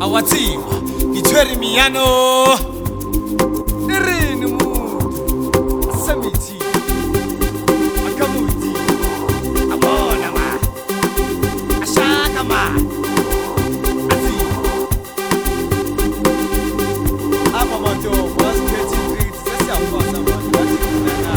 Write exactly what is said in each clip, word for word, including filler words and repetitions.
watsiwa ngithwere miyano irini muntu semithi akamuthi abona ma ashaka ma athi apa mato wasikhethi ngrithi sesiyakwazi abantu bathina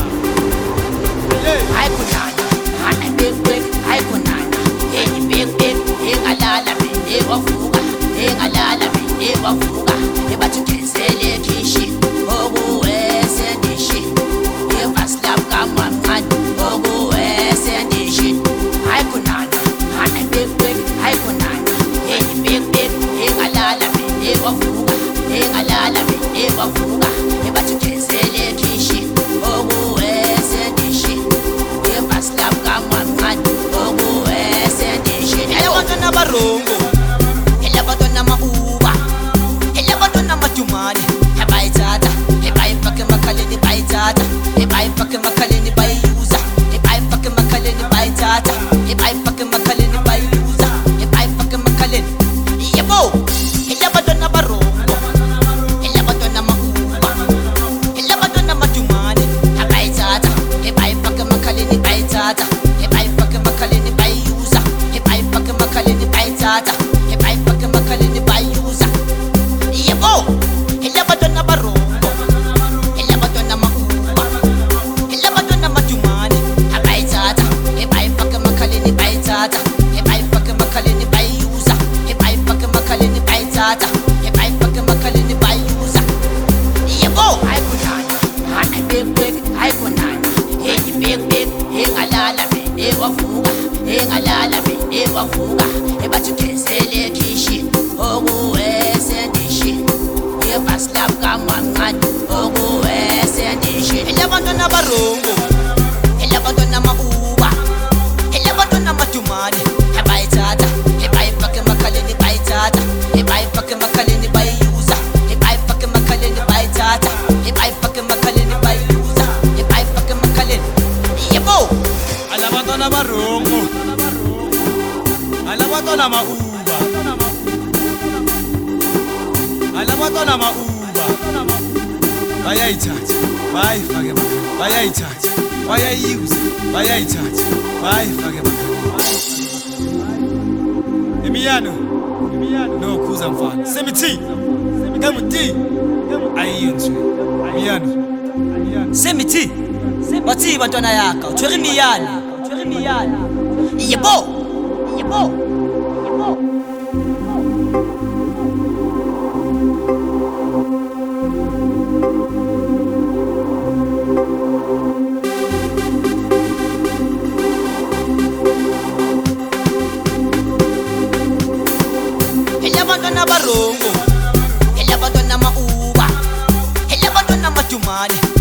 hey hayi kunana hana big big hayi kunana hey big big engalala bende wavuka engalala bende wavuka ebathukenzele khishi okuwese ndishi evaslap kamamncane okuwese ndishi hayi kunana hana big big hayi kunana hey big big engalala bende wavuka engalala bende wavuka ebathukenzele khishi okuwese ndishi evaslap kamamncane okuwese ndishi ayabantwana barongo elabantwana mauba elabantwana majumane ebayithatha ebayifaka emakhaleni bayithatha ebayifaka emakhaleni bayiyuza ebayifaka emakhaleni bayithatha ebayifaka emakhaleni bayiyuza ebayifaka emakhaleni yebo elabantwana barongo elabantwana mauba elabantwana majumane ebayithatha ebayifaka emakhaleni bayithatha ebayifaka emakhaleni bayiyuza ebayifaka emakhaleni bayithatha ebayifaka emakhaleni bayuza yebo elabantwana barongo elabantwana mauba elabantwana majumane abayithatha ebayifaka emakhaleni bayithatha ebayifaka emakhaleni bayuza ebayifaka emakhaleni bayithatha ebayifaka emakhaleni bayuza yebo hayi kunana hana big big hayi kunana hey big big engalala bende wavuka engalala bende wavuka ebathukenzele khishi okuwese ndishi evaslap kamamncane okuwese ndishi elabantwana barongo elabantwana mauba elabantwana majumane ebayithatha ebayifaka emakhaleni bayithatha ebayifaka emakhaleni bayiyuza ebayifaka emakhaleni bayithatha ebayifaka emakhaleni bayiyuza ebayifaka emakhaleni yebo alabantwana barongo alabantwana mauba alabantwana mauba bayayithatha bayifake emakhaya bayayithatha bayayiyuza bayayithatha bayifake emakhaya imiyano imiyano nokhuza mfana semithi emuti ayiyenzwe imiyano semithi bathi bantwana yakha uthwere imiyane uthwere imiyane yebo yebo yebo elabantwana barongo elabantwana mauba elabantwana majumane